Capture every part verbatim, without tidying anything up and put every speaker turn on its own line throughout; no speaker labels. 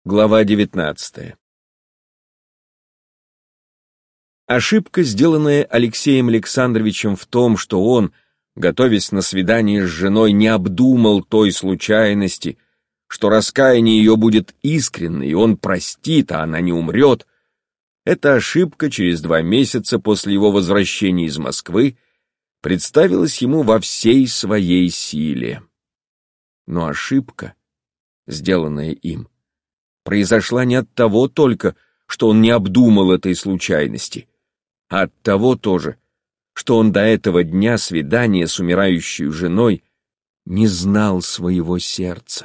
Глава девятнадцатая. Ошибка, сделанная Алексеем Александровичем в том, что он, готовясь на свидание с женой, не обдумал той случайности, что раскаяние ее будет искренне, и он простит, а она не умрет, эта ошибка через два месяца после его возвращения из Москвы представилась ему во всей своей силе. Но ошибка, сделанная им, произошла не от того только, что он не обдумал этой случайности, а от того тоже, что он до этого дня свидания с умирающей женой не знал своего сердца.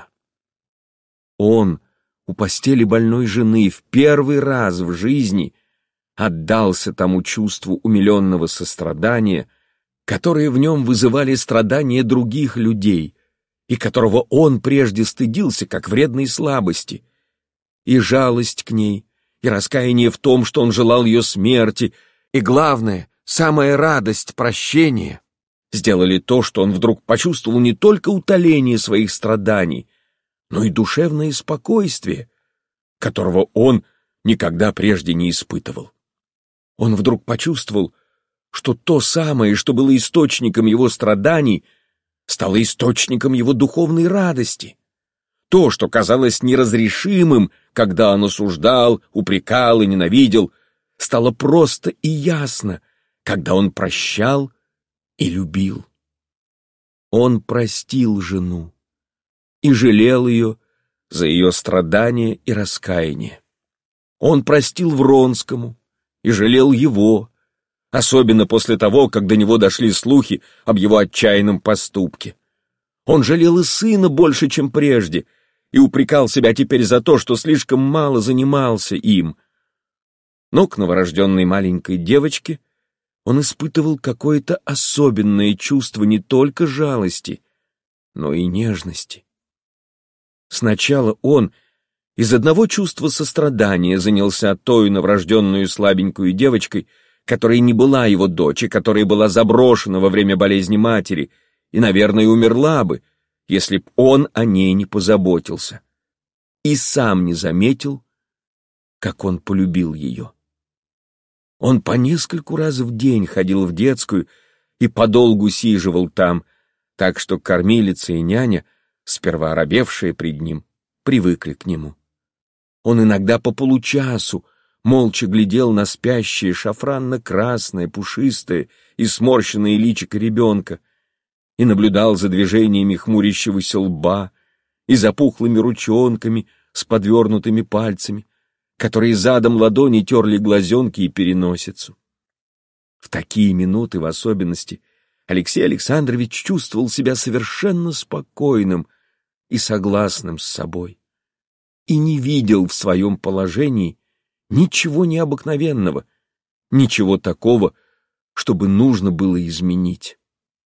Он у постели больной жены в первый раз в жизни отдался тому чувству умиленного сострадания, которое в нем вызывали страдания других людей, и которого он прежде стыдился, как вредной слабости. И жалость к ней, и раскаяние в том, что он желал ее смерти, и, главное, самая радость прощения сделали то, что он вдруг почувствовал не только утоление своих страданий, но и душевное спокойствие, которого он никогда прежде не испытывал. Он вдруг почувствовал, что то самое, что было источником его страданий, стало источником его духовной радости. То, что казалось неразрешимым, когда он осуждал, упрекал и ненавидел, стало просто и ясно, когда он прощал и любил. Он простил жену и жалел ее за ее страдания и раскаяние. Он простил Вронскому и жалел его, особенно после того, как до него дошли слухи об его отчаянном поступке. Он жалел и сына больше, чем прежде, и упрекал себя теперь за то, что слишком мало занимался им. Но к новорожденной маленькой девочке он испытывал какое-то особенное чувство не только жалости, но и нежности. Сначала он из одного чувства сострадания занялся той новорожденную слабенькую девочкой, которая не была его дочь, и которая была заброшена во время болезни матери, и, наверное, умерла бы, если б он о ней не позаботился, и сам не заметил, как он полюбил ее. Он по нескольку раз в день ходил в детскую и подолгу сиживал там, так что кормилица и няня, сперва оробевшие пред ним, привыкли к нему. Он иногда по получасу молча глядел на спящее шафранно-красное, пушистое и сморщенное личико ребенка и наблюдал за движениями хмурящегося лба и за пухлыми ручонками с подвернутыми пальцами, которые задом ладони терли глазенки и переносицу. В такие минуты в особенности Алексей Александрович чувствовал себя совершенно спокойным и согласным с собой и не видел в своем положении ничего необыкновенного, ничего такого, чтобы нужно было изменить.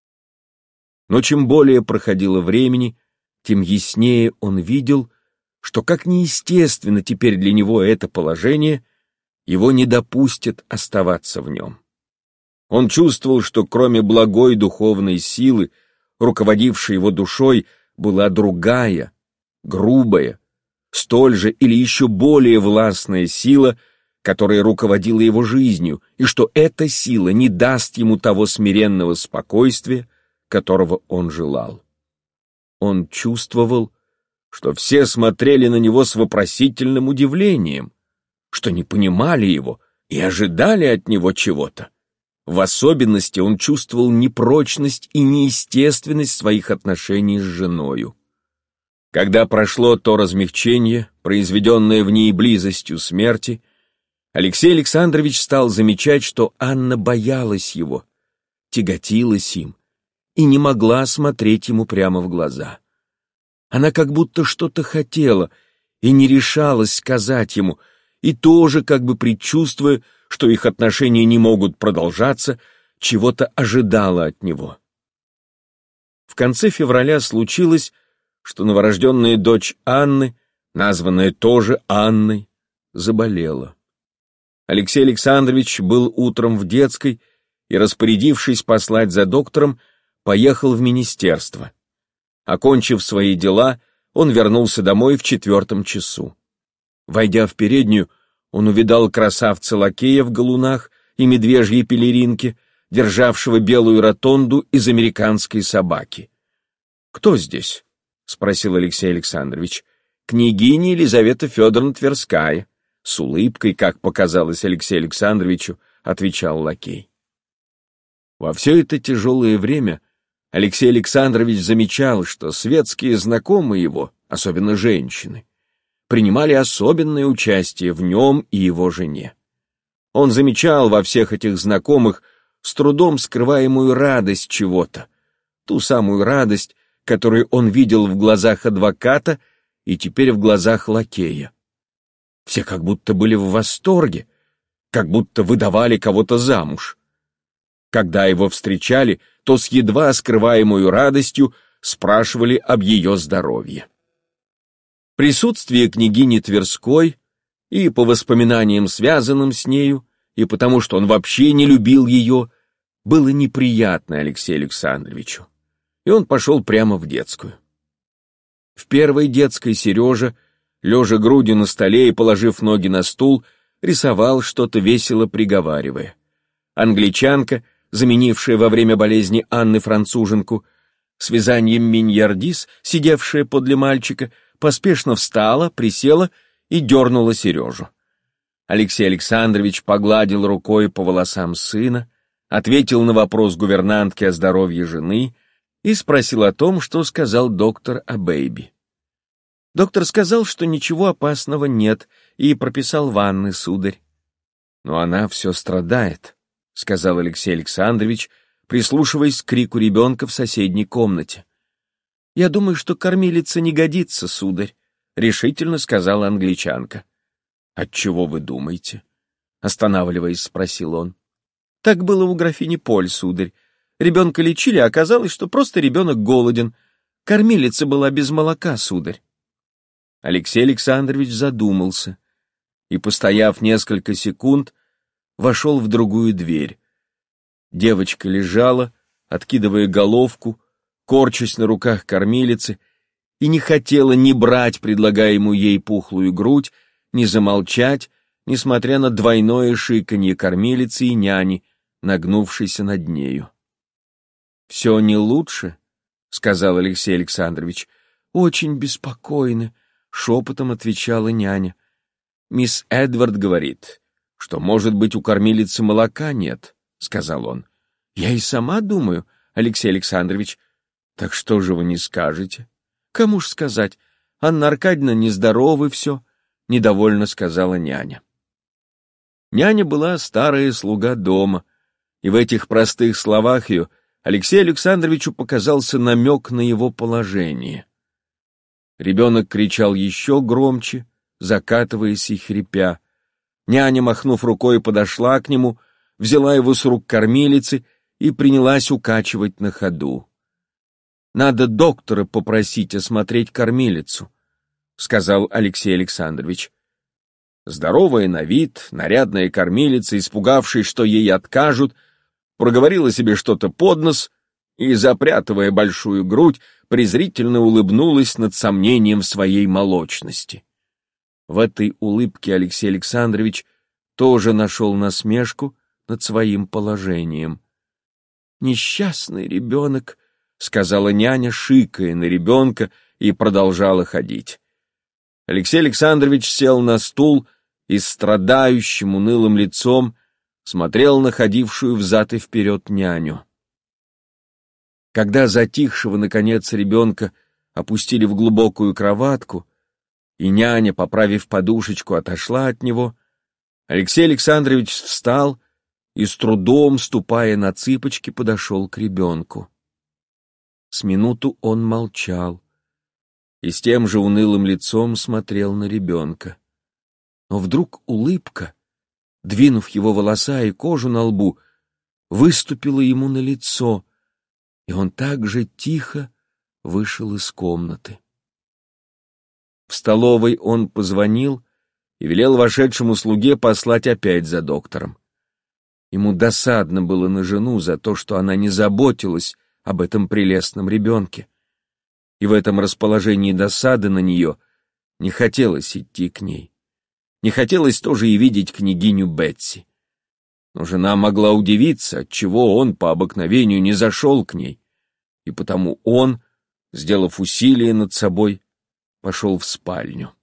Но чем более проходило времени, тем яснее он видел, что как неестественно теперь для него это положение, его не допустят оставаться в нем. Он чувствовал, что кроме благой духовной силы, руководившей его душой, была другая, грубая, столь же или еще более властная сила, которая руководила его жизнью, и что эта сила не даст ему того смиренного спокойствия, которого он желал. Он чувствовал, что все смотрели на него с вопросительным удивлением, что не понимали его и ожидали от него чего-то. В особенности он чувствовал непрочность и неестественность своих отношений с женою. Когда прошло то размягчение, произведенное в ней близостью смерти, Алексей Александрович стал замечать, что Анна боялась его, тяготилась им и не могла смотреть ему прямо в глаза. Она как будто что-то хотела и не решалась сказать ему, и тоже как бы предчувствуя, что их отношения не могут продолжаться, чего-то ожидала от него. В конце февраля случилось, что новорожденная дочь Анны, названная тоже Анной, заболела. Алексей Александрович был утром в детской и, распорядившись послать за доктором, поехал в министерство. Окончив свои дела, он вернулся домой в четвертом часу. Войдя в переднюю, он увидал красавца-лакея в галунах и медвежьей пелеринке, державшего белую ротонду из американской собаки. «Кто здесь?» — спросил Алексей Александрович. «Княгиня Елизавета Федоровна Тверская», — с улыбкой, как показалось Алексею Александровичу, отвечал лакей. Во все это тяжелое время Алексей Александрович замечал, что светские знакомые его, особенно женщины, принимали особенное участие в нем и его жене. Он замечал во всех этих знакомых с трудом скрываемую радость чего-то, ту самую радость, которую он видел в глазах адвоката и теперь в глазах лакея. Все как будто были в восторге, как будто выдавали кого-то замуж. Когда его встречали, то с едва скрываемой радостью спрашивали об ее здоровье. Присутствие княгини Тверской, и по воспоминаниям, связанным с нею, и потому что он вообще не любил ее, было неприятно Алексею Александровичу, и он пошел прямо в детскую. В первой детской Сережа, лежа грудью на столе и положив ноги на стул, рисовал что-то, весело приговаривая. Англичанка, заменившая во время болезни Анны француженку, с вязанием миньярдис, сидевшая подле мальчика, поспешно встала, присела и дернула Сережу. Алексей Александрович погладил рукой по волосам сына, ответил на вопрос гувернантки о здоровье жены и спросил о том, что сказал доктор о бэйби. Доктор сказал, что ничего опасного нет, и прописал ванны, сударь. Но она все страдает, — сказал Алексей Александрович, прислушиваясь к крику ребенка в соседней комнате. «Я думаю, что кормилица не годится, сударь», — решительно сказала англичанка. «Отчего вы думаете?» — останавливаясь, спросил он. «Так было у графини Поль, сударь. Ребенка лечили, а оказалось, что просто ребенок голоден. Кормилица была без молока, сударь». Алексей Александрович задумался и, постояв несколько секунд, вошел в другую дверь. Девочка лежала, откидывая головку, корчась на руках кормилицы, и не хотела ни брать предлагаемую ей пухлую грудь, ни замолчать, несмотря на двойное шиканье кормилицы и няни, нагнувшейся над нею. «Все не лучше?» — сказал Алексей Александрович. «Очень беспокойны», — шепотом отвечала няня. «Мисс Эдвард говорит, что, может быть, у кормилицы молока нет», — сказал он. «Я и сама думаю, Алексей Александрович. Так что же вы не скажете?» «Кому ж сказать? Анна Аркадьевна нездорова и все», — недовольно сказала няня. Няня была старая слуга дома, и в этих простых словах ее Алексею Александровичу показался намек на его положение. Ребенок кричал еще громче, закатываясь и хрипя. Няня, махнув рукой, подошла к нему, взяла его с рук кормилицы и принялась укачивать на ходу. «Надо доктора попросить осмотреть кормилицу», — сказал Алексей Александрович. Здоровая на вид, нарядная кормилица, испугавшись, что ей откажут, проговорила себе что-то под нос и, запрятывая большую грудь, презрительно улыбнулась над сомнением своей молочности. В этой улыбке Алексей Александрович тоже нашел насмешку над своим положением. «Несчастный ребенок», — сказала няня, шикая на ребенка, и продолжала ходить. Алексей Александрович сел на стул и страдающим унылым лицом смотрел на ходившую взад и вперед няню. Когда затихшего, наконец, ребенка опустили в глубокую кроватку, и няня, поправив подушечку, отошла от него, Алексей Александрович встал и, с трудом ступая на цыпочки, подошел к ребенку. С минуту он молчал и с тем же унылым лицом смотрел на ребенка. Но вдруг улыбка, двинув его волоса и кожу на лбу, выступила ему на лицо, и он так же тихо вышел из комнаты. В столовой он позвонил и велел вошедшему слуге послать опять за доктором. Ему досадно было на жену за то, что она не заботилась об этом прелестном ребенке, и в этом расположении досады на нее не хотелось идти к ней. Не хотелось тоже и видеть княгиню Бетси. Но жена могла удивиться, отчего он по обыкновению не зашел к ней, и потому он, сделав усилие над собой, пошел в спальню.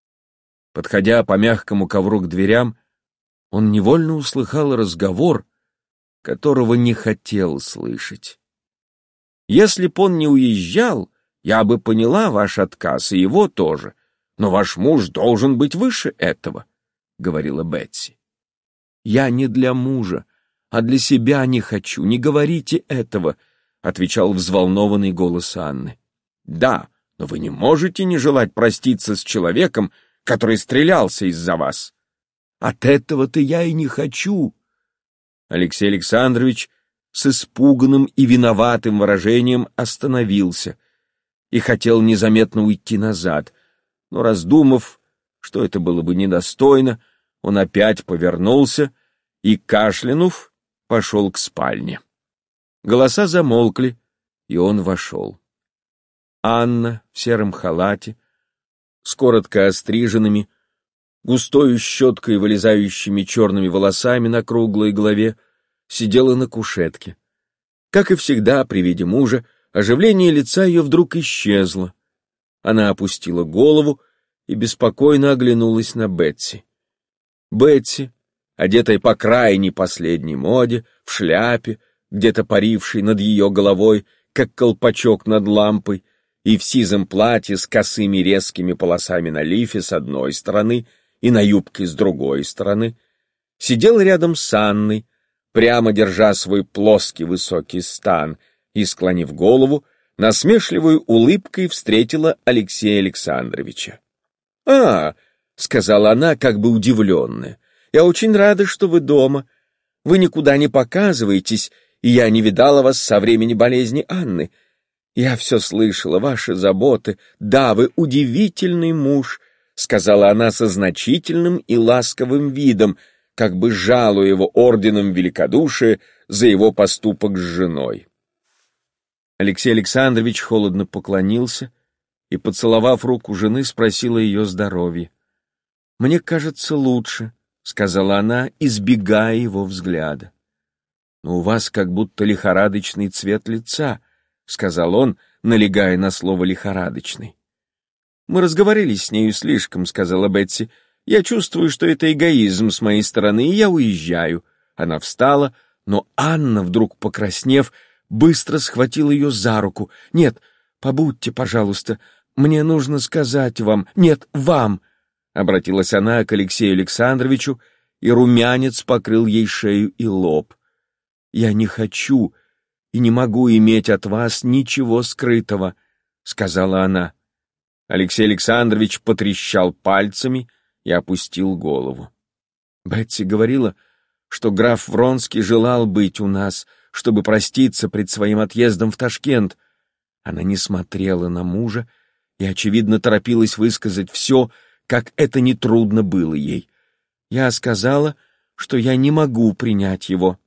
Подходя по мягкому ковру к дверям, он невольно услыхал разговор, которого не хотел слышать. «Если б он не уезжал, я бы поняла ваш отказ, и его тоже, но ваш муж должен быть выше этого», — говорила Бетси. «Я не для мужа, а для себя не хочу, не говорите этого», — отвечал взволнованный голос Анны. «Да, но вы не можете не желать проститься с человеком, который стрелялся из-за вас». «От этого-то я и не хочу». Алексей Александрович с испуганным и виноватым выражением остановился и хотел незаметно уйти назад, но, раздумав, что это было бы недостойно, он опять повернулся и, кашлянув, пошел к спальне. Голоса замолкли, и он вошел. Анна в сером халате, с коротко остриженными, густою щеткой вылезающими черными волосами на круглой голове, сидела на кушетке. Как и всегда при виде мужа, оживление лица ее вдруг исчезло. Она опустила голову и беспокойно оглянулась на Бетси. Бетси, одетая по крайней последней моде, в шляпе, где-то парившей над ее головой, как колпачок над лампой, и в сизом платье с косыми резкими полосами на лифе с одной стороны и на юбке с другой стороны, сидела рядом с Анной, прямо держа свой плоский высокий стан, и, склонив голову, насмешливой улыбкой встретила Алексея Александровича. «А, — сказала она, как бы удивленная, — я очень рада, что вы дома. Вы никуда не показываетесь, и я не видала вас со времени болезни Анны. Я все слышала, ваши заботы. Да, вы удивительный муж, — сказала она со значительным и ласковым видом, как бы жалуя его орденом великодушия за его поступок с женой. Алексей Александрович холодно поклонился и, поцеловав руку жены, спросил о ее здоровье. «Мне кажется, лучше», — сказала она, избегая его взгляда. «Но у вас как будто лихорадочный цвет лица», — сказал он, налегая на слово «лихорадочный». «Мы разговорились с нею слишком», — сказала Бетси. «Я чувствую, что это эгоизм с моей стороны, и я уезжаю». Она встала, но Анна, вдруг покраснев, быстро схватила ее за руку. «Нет, побудьте, пожалуйста, мне нужно сказать вам, нет, вам», — обратилась она к Алексею Александровичу, и румянец покрыл ей шею и лоб. «Я не хочу и не могу иметь от вас ничего скрытого», — сказала она. Алексей Александрович потрещал пальцами и опустил голову. Бетси говорила, что граф Вронский желал быть у нас, чтобы проститься пред своим отъездом в Ташкент. Она не смотрела на мужа и, очевидно, торопилась высказать все, как это нетрудно было ей. Я сказала, что я не могу принять его.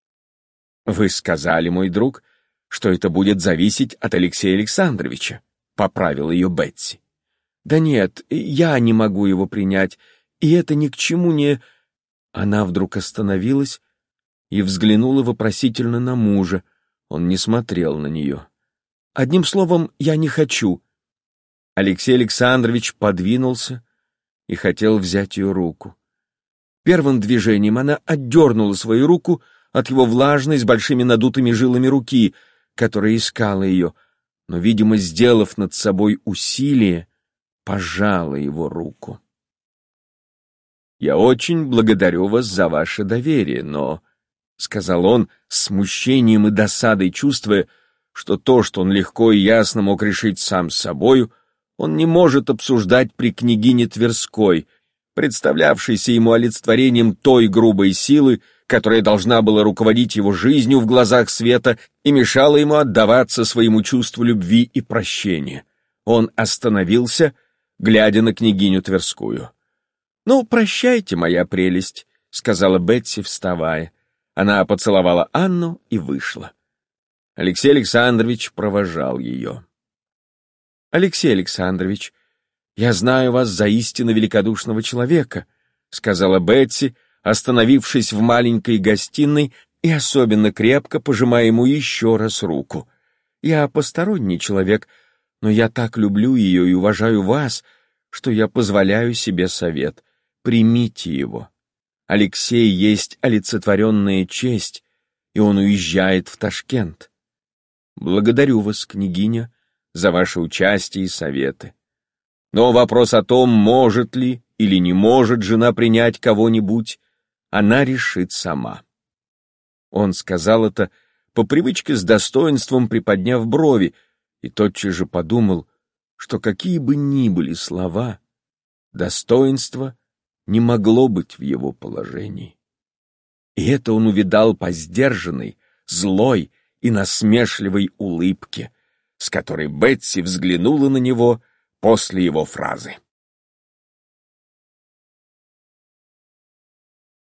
«Вы сказали, мой друг, что это будет зависеть от Алексея Александровича», — поправила ее Бетси. «Да нет, я не могу его принять, и это ни к чему не...» Она вдруг остановилась и взглянула вопросительно на мужа. Он не смотрел на нее. «Одним словом, я не хочу». Алексей Александрович подвинулся и хотел взять ее руку. Первым движением она отдернула свою руку от его влажной с большими надутыми жилами руки, которая искала ее, но, видимо, сделав над собой усилие, пожала его руку. «Я очень благодарю вас за ваше доверие, но...» — сказал он с смущением и досадой, чувствуя, что то, что он легко и ясно мог решить сам с собою, он не может обсуждать при княгине Тверской, представлявшейся ему олицетворением той грубой силы, которая должна была руководить его жизнью в глазах света и мешала ему отдаваться своему чувству любви и прощения. Он остановился, глядя на княгиню Тверскую. «Ну, прощайте, моя прелесть», — сказала Бетси, вставая. Она поцеловала Анну и вышла. Алексей Александрович провожал ее. «Алексей Александрович, я знаю вас за истинно великодушного человека», сказала Бетси, остановившись в маленькой гостиной и особенно крепко пожимая ему еще раз руку. «Я посторонний человек, но я так люблю ее и уважаю вас, что я позволяю себе совет. Примите его. Алексей есть олицетворенная честь, и он уезжает в Ташкент. Благодарю вас, княгиня, за ваше участие и советы. Но вопрос о том, может ли или не может жена принять кого-нибудь, она решит сама». Он сказал это по привычке с достоинством приподняв брови, и тотчас же подумал, что какие бы ни были слова, достоинство не могло быть в его положении. И это он увидал по сдержанной, злой и насмешливой улыбке, с которой Бетси взглянула на него после его фразы.